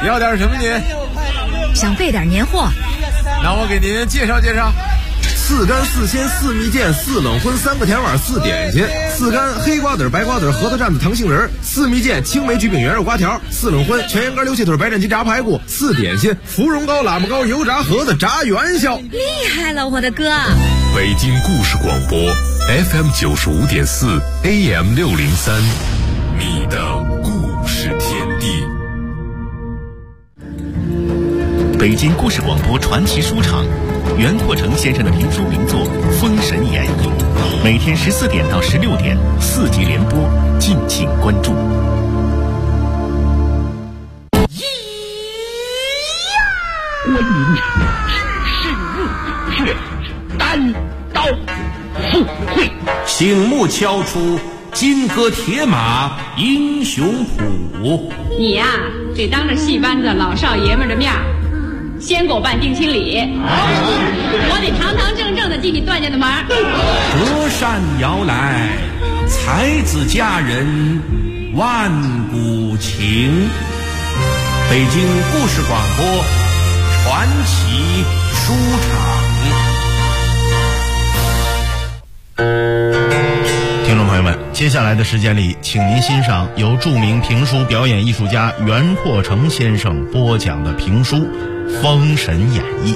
要点什么您？ 想备点年货。 那我给您介绍介绍。 4干4鲜4蜜饯4冷荤3个甜碗4点心，4干黑瓜子白瓜子核桃蘸子糖杏仁，4蜜饯青梅焗饼圆肉瓜条，4冷荤全羊肝溜气腿白斩鸡炸排骨，4点心芙蓉糕喇嘛糕油炸盒子炸元宵。 厉害了，我的哥！ 北京故事广播 FM 95.4 AM 603，你的故事天地。 北京故事广播传奇书场，袁阔成先生的评书名作《封神演义》，每天14点到16点4集连播，敬请关注。 观音深入血，单刀赴会， 醒目敲出金戈铁马英雄谱。 你呀，得当着戏班子老少爷们的面先给我办定亲礼，我得堂堂正正的进你段家的门。 隔山遥来，才子佳人万古情。北京故事广播传奇书场。 听众朋友们，接下来的时间里，请您欣赏由著名评书表演艺术家袁阔成先生播讲的评书《封神演义》。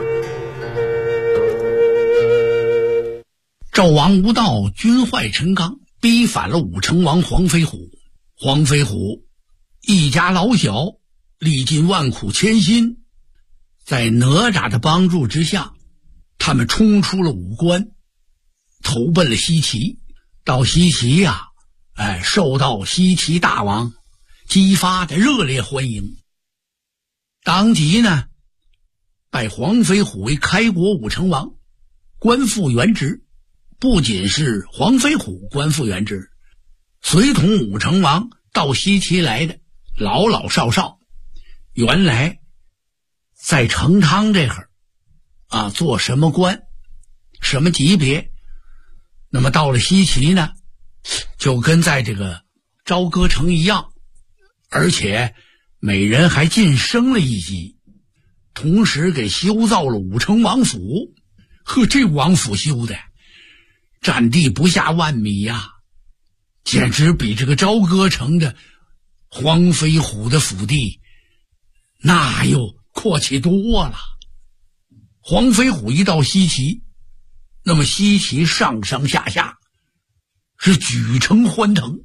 纣王无道，军坏陈刚，逼反了武成王黄飞虎。黄飞虎一家老小历尽万苦艰辛，在哪吒的帮助之下，他们冲出了武关，投奔了西岐。到西岐呀，受到西岐大王姬发的热烈欢迎，当即呢拜黄飞虎为开国武成王，官复原职。不仅是黄飞虎官复原职，随同武成王到西岐来的老老少少，原来在成汤这会儿做什么官什么级别，那么到了西岐呢，就跟在这个朝歌城一样，而且每人还晋升了一级，同时给修造了武成王府。这王府修的占地不下10000米呀，简直比这个朝歌城的黄飞虎的府地那又阔气多了。黄飞虎一到西岐，那么西岐上上下下是举城欢腾，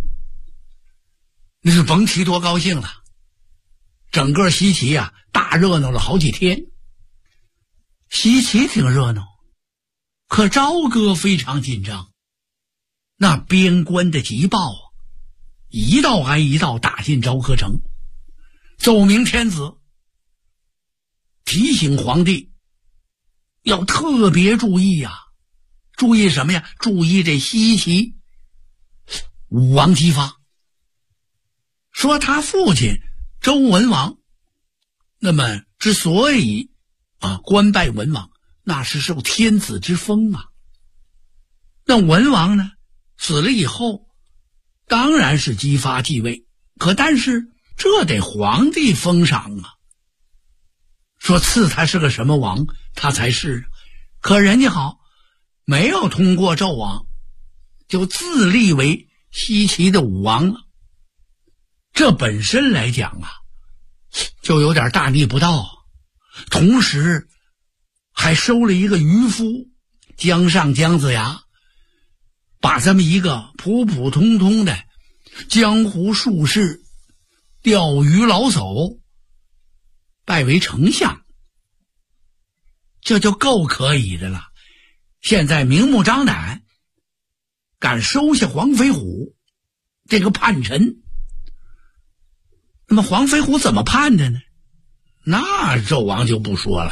那是甭提多高兴了。整个西岐大热闹了好几天。西岐挺热闹，可朝歌非常紧张，那边关的急报一道挨一道打进朝歌城，奏明天子，提醒皇帝要特别注意注意什么呀？注意这西岐武王姬发，说他父亲周文王，那么之所以官拜文王，那是受天子之封那文王呢死了以后，当然是姬发继位，但是这得皇帝封赏说赐他是个什么王他才是，可人家好没有通过纣王，就自立为西岐的武王了。这本身来讲就有点大逆不道，同时还收了一个渔夫姜尚姜子牙，把这么一个普普通通的江湖术士钓鱼老叟拜为丞相，这就够可以的了。现在明目张胆敢收下黄飞虎这个叛臣，那么黄飞虎怎么判的呢？那纣王就不说了，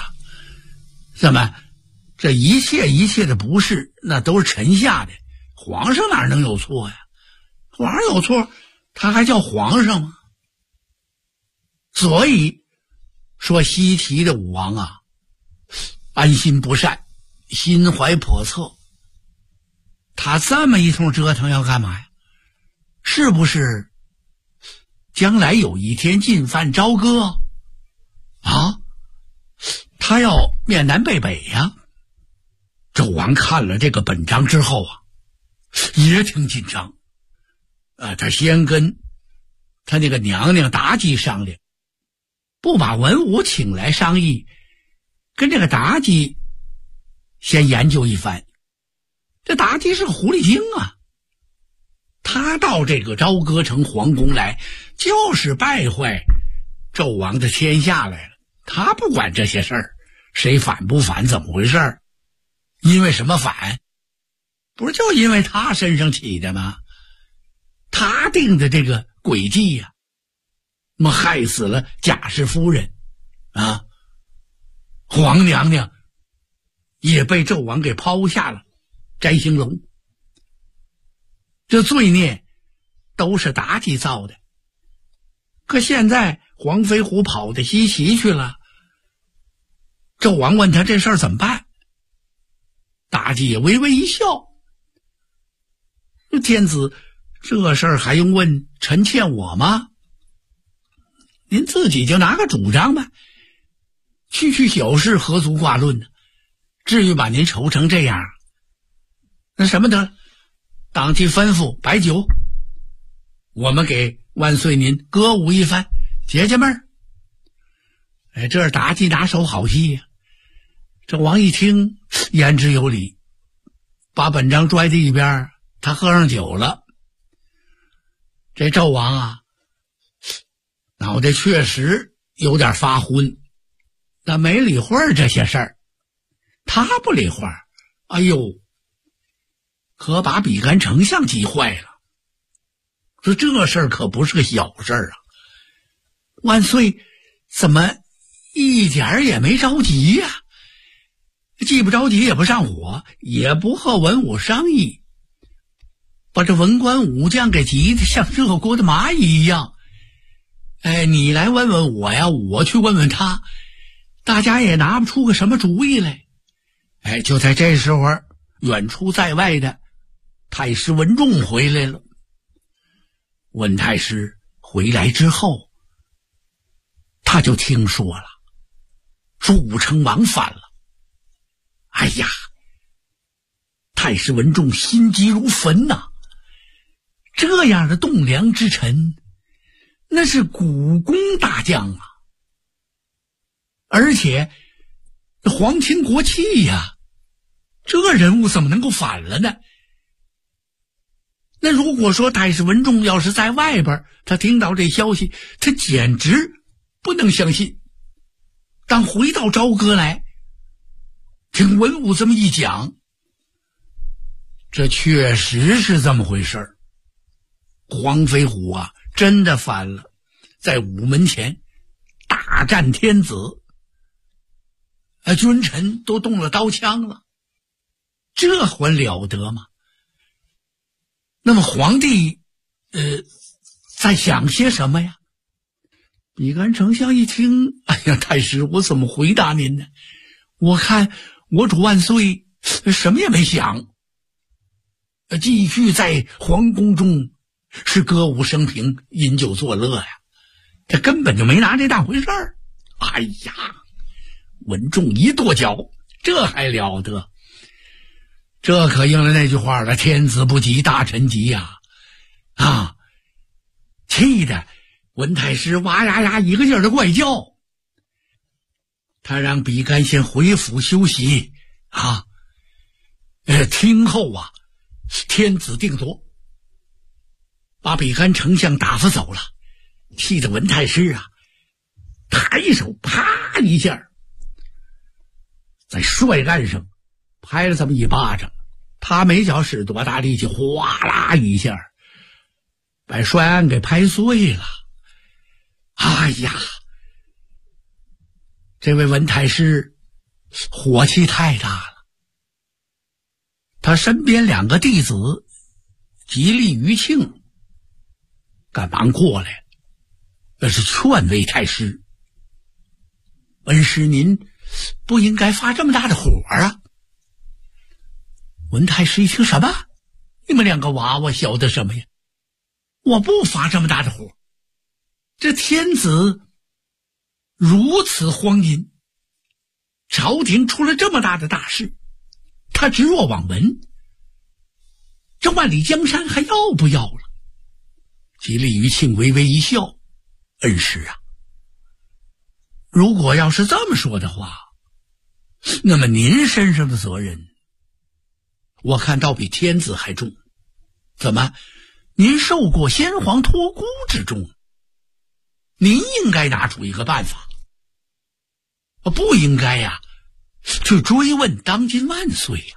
这一切的不是那都是臣下的，皇上哪能有错呀？皇上有错他还叫皇上吗？所以说西岐的武王安心不善，心怀叵测，他这么一通折腾要干嘛呀？是不是将来有一天进犯朝歌， 啊，他要面南背北呀。纣王看了这个本章之后啊，也挺紧张。他先跟他那个娘娘妲己商量，不把文武请来商议，跟这个妲己先研究一番。这妲己是个狐狸精啊，他到这个朝歌城皇宫来，就是败坏纣王的天下来了。他不管这些事儿，谁反不反，怎么回事儿？因为什么反？不是就因为他身上起的吗？他定的这个诡计呀，那么害死了贾氏夫人啊，皇娘娘也被纣王给抛下了摘星笼。这罪孽都是妲己造的。可现在黄飞虎跑到西岐去了，纣王问他这事儿怎么办，妲己也微微一笑，天子这事儿还用问臣妾我吗？您自己就拿个主张吧，区小事何足挂论呢？至于把您愁成这样，那什么得，当即吩咐摆酒，我们给万岁您歌舞一番，解解闷儿。这是妲己拿手好戏呀。这王一听言之有理，把本章拽在一边，他喝上酒了。这纣王啊，脑袋确实有点发昏，但没理会这些事儿。他不理会，哎呦，可把比干丞相急坏了。说这事儿可不是个小事儿啊！万岁怎么一点也没着急呀？既不着急也不上火，也不和文武商议，把这文官武将给急得像热锅的蚂蚁一样。你来问问我呀，我去问问他，大家也拿不出个什么主意来。就在这时候，远处在外的太师文仲回来了。文太师回来之后，他就听说了，说武成王反了。哎呀，太师文仲心急如焚呐！这样的栋梁之臣，那是古功大将啊，而且皇亲国戚呀，这人物怎么能够反了呢？那如果说太师文仲要是在外边，他听到这消息，他简直不能相信。当回到朝歌来，听文武这么一讲，这确实是这么回事儿。黄飞虎啊，真的反了，在午门前大战天子，君臣都动了刀枪了，这还了得吗？那么皇帝在想些什么呀？比干丞相一听，哎呀，太师，我怎么回答您呢？我看我主万岁什么也没想，继续在皇宫中是歌舞升平，饮酒作乐呀，他根本就没拿这当回事儿。哎呀，文仲一跺脚，这还了得？这可应了那句话了，天子不急大臣急呀！气得文太师哇呀呀一个劲儿的怪叫。他让比干先回府休息听后天子定夺。把比干丞相打发走了，气得文太师抬手啪一下，在帅案上拍了这么一巴掌。他没脚使多大力气，哗啦一下把帅案给拍碎了。哎呀，这位文太师火气太大了。他身边两个弟子吉利、余庆赶忙过来，那是劝慰太师，文师您不应该发这么大的火啊。文太师一听，什么？你们两个娃娃晓得什么呀？我不发这么大的火。这天子如此荒淫，朝廷出了这么大的大事，他置若罔闻，这万里江山还要不要了？吉利余庆微微一笑，恩师啊，如果要是这么说的话，那么您身上的责任我看倒比天子还重。怎么，您受过先皇托孤之重，您应该拿出一个办法，不应该呀去追问当今万岁呀。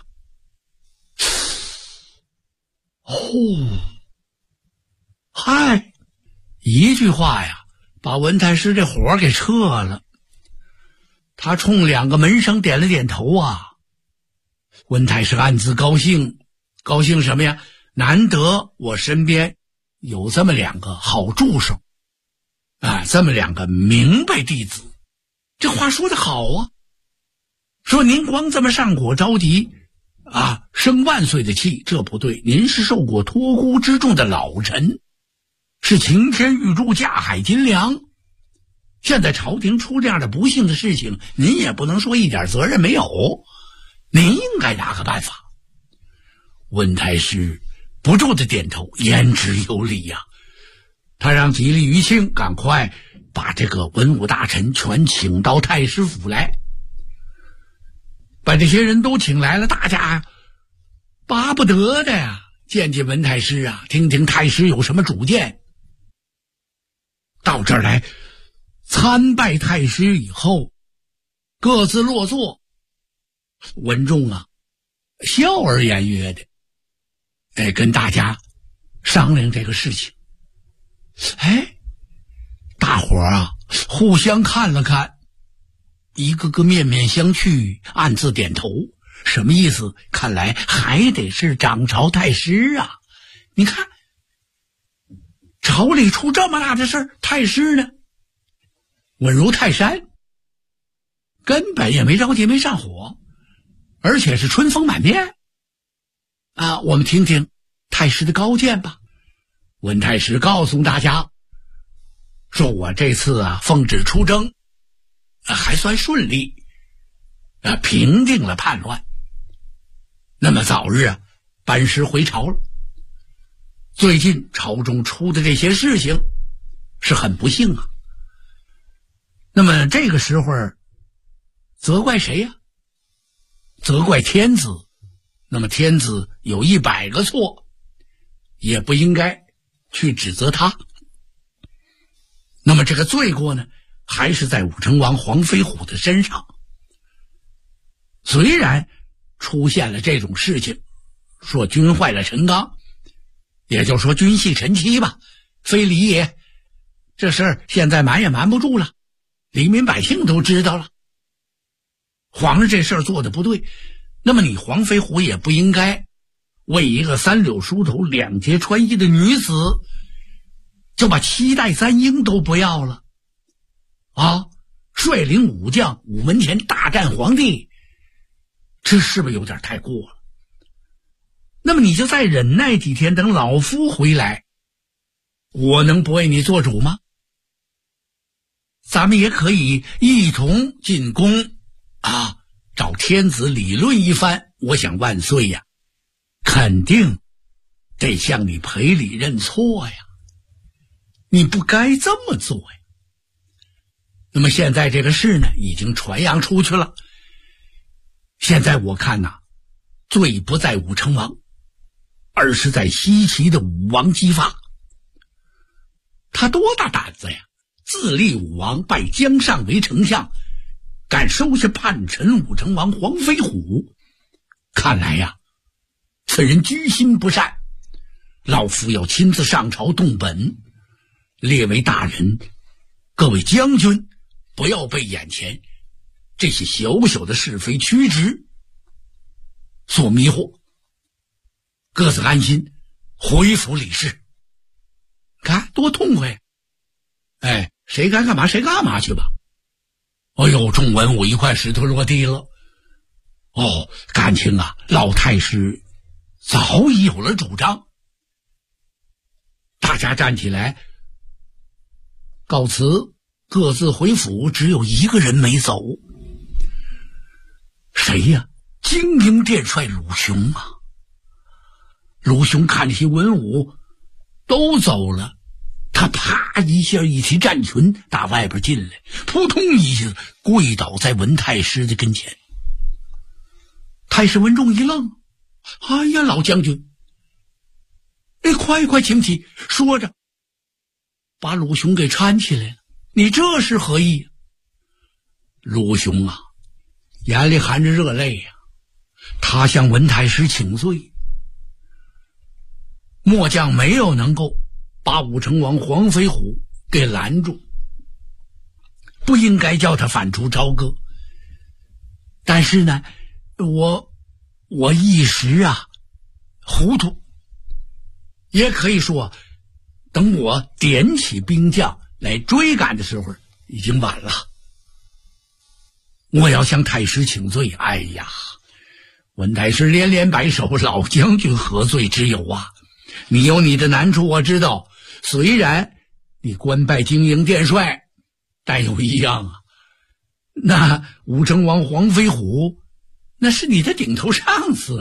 嗨，一句话呀把文太师这火给撤了。他冲两个门生点了点头啊。文太师暗自高兴，高兴什么呀？难得我身边有这么两个好助手啊，这么两个明白弟子。这话说得好啊，说您光这么上火着急啊，生万岁的气，这不对。您是受过托孤之重的老臣，是擎天玉柱架海金梁，现在朝廷出这样的不幸的事情，您也不能说一点责任没有，您应该拿个办法。温太师不住的点头，言之有理呀。他让吉利余庆赶快把这个文武大臣全请到太师府来，把这些人都请来了，大家巴不得的呀，见见文太师啊，听听太师有什么主见。到这儿来参拜太师以后，各自落座。文仲啊笑而言约的跟大家商量这个事情。大伙儿啊互相看了看，一个个面面相觑，暗自点头。什么意思？看来还得是掌朝太师啊。你看朝里出这么大的事儿，太师呢稳如泰山，根本也没着急，没上火，而且是春风满面啊。我们听听太师的高见吧。文太师告诉大家说，我这次啊奉旨出征还算顺利平定了叛乱，那么早日班师回朝了。最近朝中出的这些事情是很不幸啊，那么这个时候责怪谁呀？责怪天子。那么天子有100个错，也不应该去指责他。那么这个罪过呢，还是在武成王黄飞虎的身上。虽然出现了这种事情，说君坏了陈纲，也就说君系陈妻吧，非礼也。这事儿现在瞒也瞒不住了，黎民百姓都知道了。皇上这事儿做的不对，那么你黄飞虎也不应该为一个3绺梳头2节穿衣的女子，就把7代3英都不要了啊！率领武将午门前大战皇帝，这是不是有点太过了？那么你就再忍耐几天，等老夫回来，我能不为你做主吗？咱们也可以一同进宫啊，找天子理论一番。我想万岁呀肯定得向你赔礼认错呀，你不该这么做呀。那么现在这个事呢已经传扬出去了，现在我看呐，罪不在武成王，而是在西岐的武王姬发。他多大胆子呀，自立武王，拜姜尚为丞相，敢收下叛臣武成王黄飞虎。看来呀此人居心不善，老夫要亲自上朝动本。列位大人，各位将军，不要被眼前这些小小的是非曲直所迷惑，各自安心回府理事。看多痛快，谁该干嘛谁干嘛去吧。哎呦，众文武一块石头落地了。感情啊老太师早已有了主张。大家站起来告辞， 各自回府，只有一个人没走。谁呀？精英殿帅鲁雄啊！鲁雄看这些文武都走了，他啪一下一提战裙打外边进来，扑通一下跪倒在文太师的跟前。太师文仲一愣，哎呀，老将军，快请起！说着把鲁雄给搀起来了。你这是何意？鲁雄啊，眼里含着热泪呀，他向文太师请罪。末将没有能够把武成王黄飞虎给拦住，不应该叫他反出朝歌。但是呢，我一时糊涂，也可以说等我点起兵将来追赶的时候已经晚了。我要向太师请罪。哎呀，文太师连连摆手，老将军何罪之有啊？你有你的难处我知道，虽然你官拜精英殿帅，但有一样那武成王黄飞虎那是你的顶头上司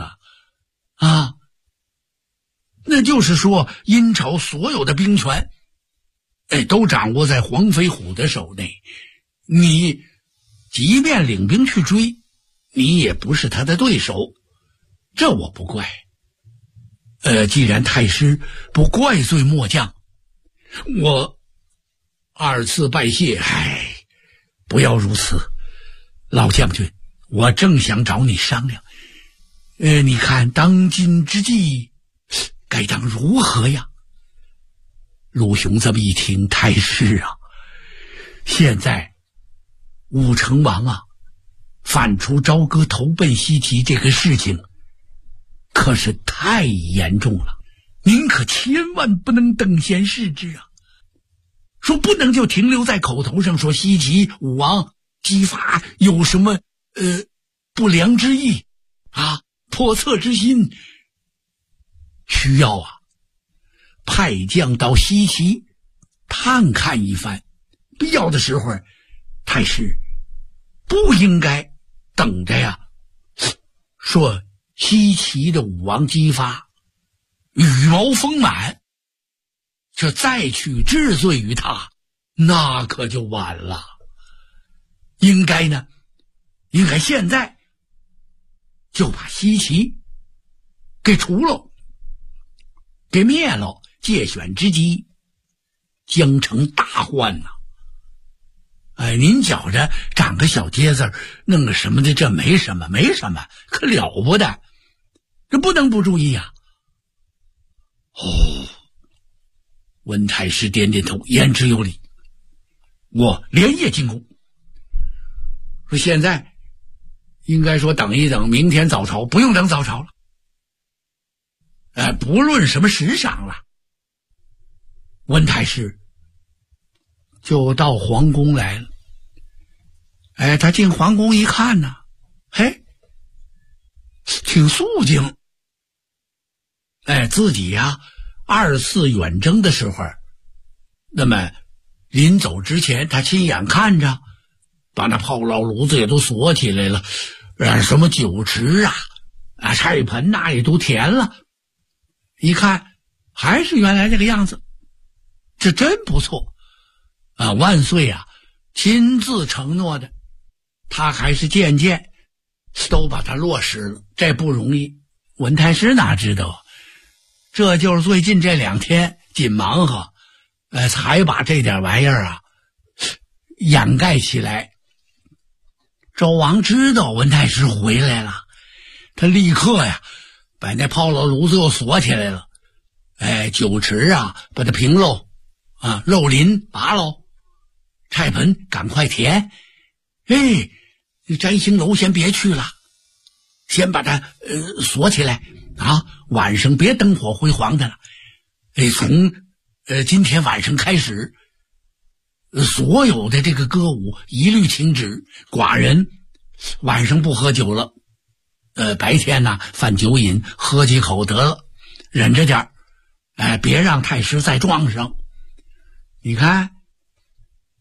那就是说殷朝所有的兵权都掌握在黄飞虎的手内，你即便领兵去追，你也不是他的对手，这我不怪。既然太师不怪罪末将，我二次拜谢。不要如此，老将军，我正想找你商量。你看当今之计该当如何呀？鲁雄这么一听，太师现在武成王反出朝歌投奔西岐这个事情可是太严重了，您可千万不能等闲视之说不能就停留在口头上说西岐武王姬发有什么不良之意叵测之心，需要派将到西岐探看一番，必要的时候太师不应该等着说西岐的武王姬发羽毛丰满，这再去治罪于他，那可就晚了。应该现在就把西岐给除了，给灭了，借选之机将成大患您觉着长个小疖子弄个什么的，这没什么，可了不得，这不能不注意文太师点点头，言之有理。我连夜进宫，说现在应该说等一等，明天早朝，不用等早朝了。不论什么时赏了，文太师就到皇宫来了。他进皇宫一看挺肃静。自己二次远征的时候，那么临走之前他亲眼看着把那炮烙炉子也都锁起来了，什么酒池菜盆也都填了，一看还是原来这个样子，这真不错万岁亲自承诺的，他还是渐渐都把它落实了，这不容易。文太师哪知道这就是最近这2天紧忙活才把这点玩意儿掩盖起来。周王知道文太师回来了，他立刻把那炮烙炉子又锁起来了，酒池把它平喽肉林拔喽，菜盆赶快填，摘星楼先别去了，先把它锁起来晚上别灯火辉煌的了。从今天晚上开始，所有的这个歌舞一律停止，寡人晚上不喝酒了，白天犯酒瘾，喝几口得了，忍着点别让太师再撞上。你看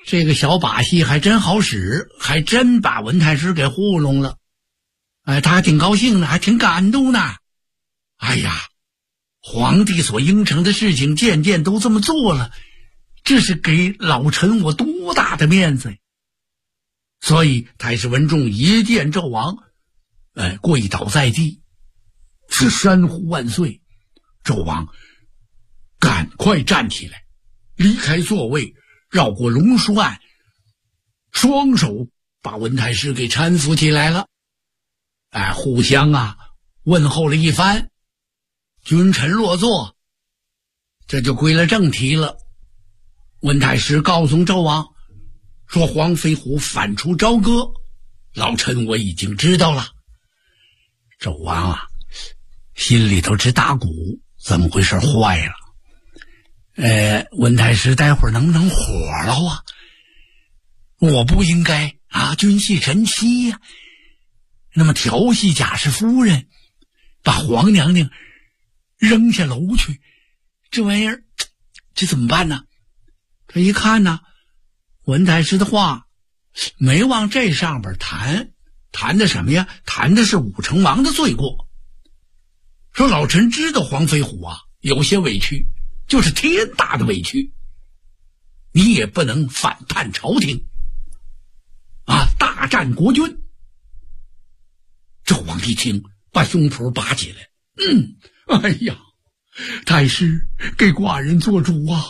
这个小把戏还真好使，还真把文太师给糊弄了。哎，他还挺高兴的，还挺感动呢。哎呀，皇帝所应承的事情渐渐都这么做了，这是给老臣我多大的面子呀！所以太师文仲一见纣王，跪倒在地，是山呼万岁。纣王赶快站起来，离开座位，绕过龙书案，双手把文太师给搀扶起来了。互相问候了一番，君臣落座，这就归了正题了。文太师告诉纣王说，黄飞虎反出朝歌，老臣我已经知道了。纣王心里头直打鼓，怎么回事？坏了！文太师待会儿能不能火了啊？我不应该君系臣妻呀，那么调戏贾氏夫人，把皇娘娘扔下楼去，这玩意儿这怎么办呢？他一看呢，文太师的话没往这上边谈的什么呀？谈的是武成王的罪过。说老臣知道黄飞虎有些委屈，就是天大的委屈，你也不能反叛朝廷大战国君。纣王一听，把胸脯拔起来，哎呀，太师给寡人做主啊！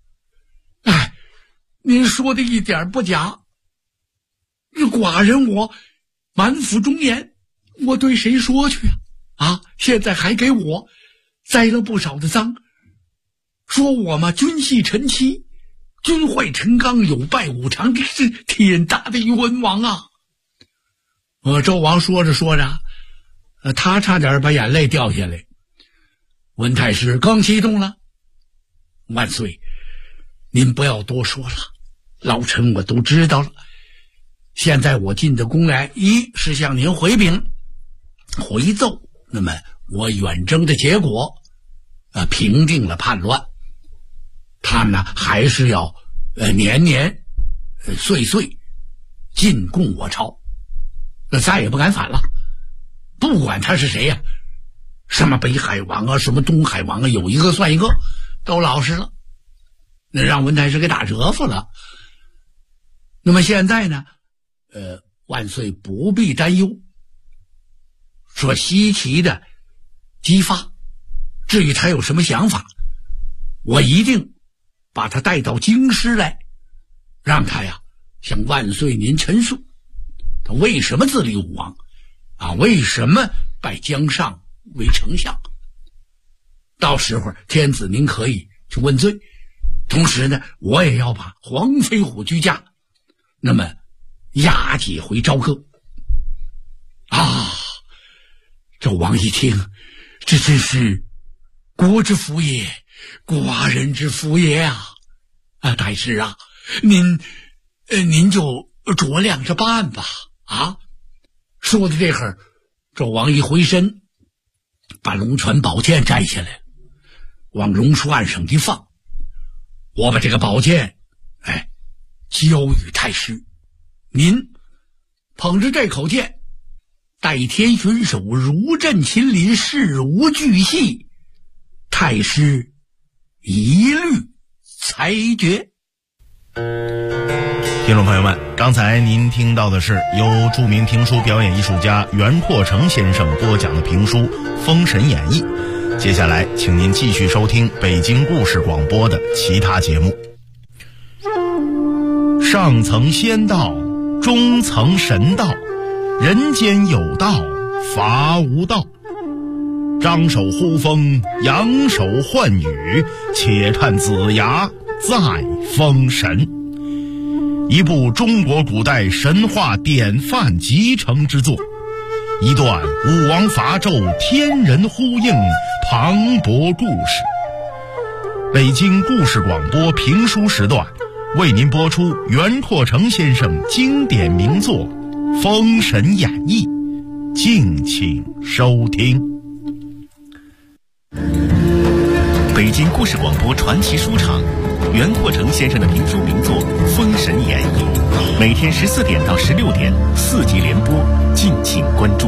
您说的一点不假，寡人我满腹忠言，我对谁说去现在还给我栽了不少的赃，说我君系臣妻，君坏陈纲，有败武常，这是天大的冤枉啊！纣王说着说着，他差点把眼泪掉下来。文太师更激动了，万岁，您不要多说了，老臣我都知道了。现在我进的宫来，一是向您回禀回奏，那么我远征的结果平定了叛乱，他们还是要年年岁岁进贡我朝，再也不敢反了。不管他是谁什么北海王什么东海王有一个算一个，都老实了，那让文太师给打折服了。那么现在呢，万岁不必担忧，说西岐的姬发，至于他有什么想法，我一定把他带到京师来，让他向万岁您陈述他为什么自立武王为什么拜姜尚为丞相。到时候天子您可以去问罪，同时呢，我也要把黄飞虎居家那么押解回朝歌。纣王一听，这真是国之福也，寡人之福也太师您就酌量着办吧。说的这会儿，纣王一回身，把龙泉宝剑摘下来，往龙书案上一放，我把这个宝剑交与太师，您捧着这口剑，代天巡守，如镇秦林，事无巨细，太师一律裁决。 听众朋友们，刚才您听到的是由著名评书表演艺术家袁阔成先生播讲的评书《封神演义》。接下来请您继续收听北京故事广播的其他节目。上层仙道，中层神道，人间有道，法无道。张手呼风，扬手唤雨，且看子牙再封神。一部中国古代神话典范集成之作，一段武王伐纣天人呼应磅礴故事。北京故事广播评书时段为您播出袁阔成先生经典名作《封神演义》，敬请收听。 北京故事广播传奇书场袁阔成先生的评书名作《封神演义》，每天14点到16点4集连播，敬请关注。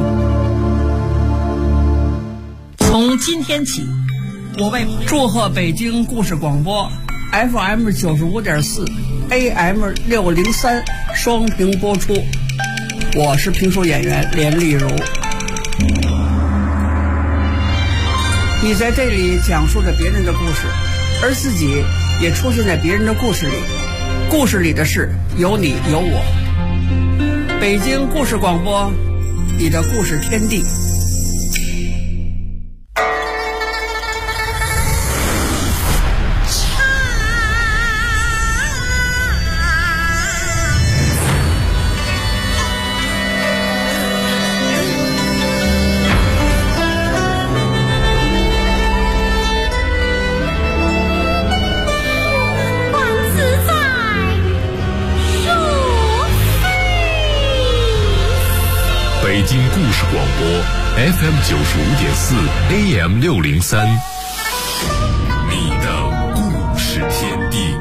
从今天起，我为祝贺北京故事广播 FM 95.4 AM 603双屏播出。我是评书演员连丽如。你在这里讲述着别人的故事，而自己也出现在别人的故事里，故事里的事有你有我。北京故事广播，你的故事天地。 北京故事广播 FM 95.4 AM 603，你的故事天地。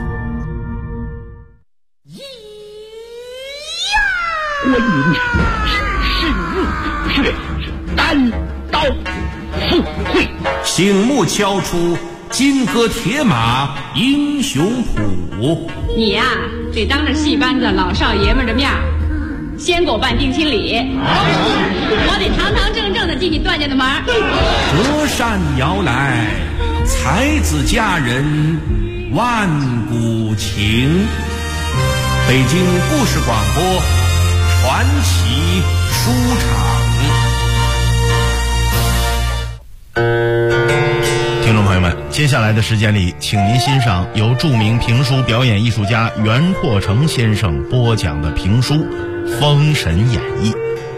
关云长只身入血，单刀赴会， 醒目敲出金戈铁马英雄谱。 你呀，得当着戏班子老少爷们的面先给我办定亲礼，我得堂堂正正的进你段家的门。 折扇摇来，才子佳人万古情。北京故事广播传奇书场。 听众朋友们，接下来的时间里，请您欣赏由著名评书表演艺术家袁阔成先生播讲的评书《封神演义》。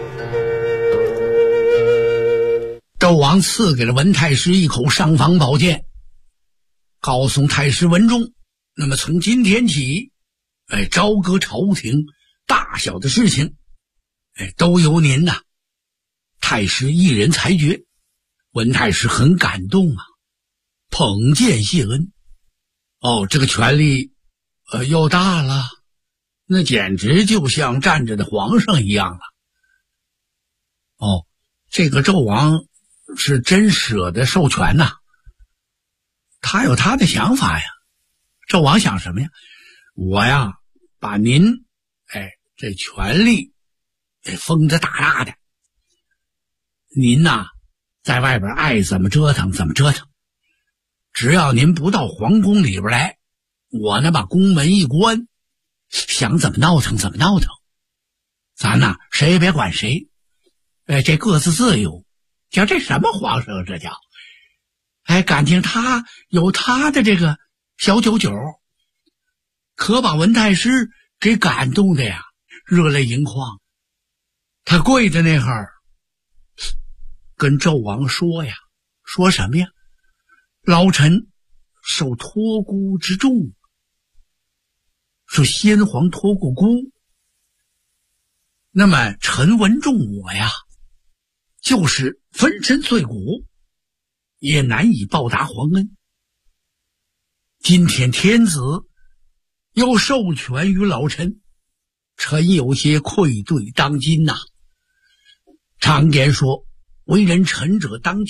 纣王赐给了文太师一口尚方宝剑，告诉太师文忠，那么从今天起，朝歌朝廷大小的事情，都由您呐，太师一人裁决。文太师很感动啊，捧剑谢恩。这个权力又大了，那简直就像站着的皇上一样了。这个纣王是真舍得授权呐，他有他的想法呀。纣王想什么呀？我呀，把您这权力封得大大的，您呐在外边爱怎么折腾怎么折腾，只要您不到皇宫里边来，我呢把宫门一关，想怎么闹腾怎么闹腾，咱呐谁也别管谁，这各自自由。叫这什么皇上这叫，感情他有他的这个小九九，可把文太师给感动的呀，热泪盈眶。他跪在那儿跟纣王说呀，说什么呀？老臣受托孤之重，说先皇托过孤，那么陈文仲我呀，就是粉身碎骨也难以报答皇恩。今天天子又授权于老臣，臣有些愧对当今呐。常言说，为人臣者当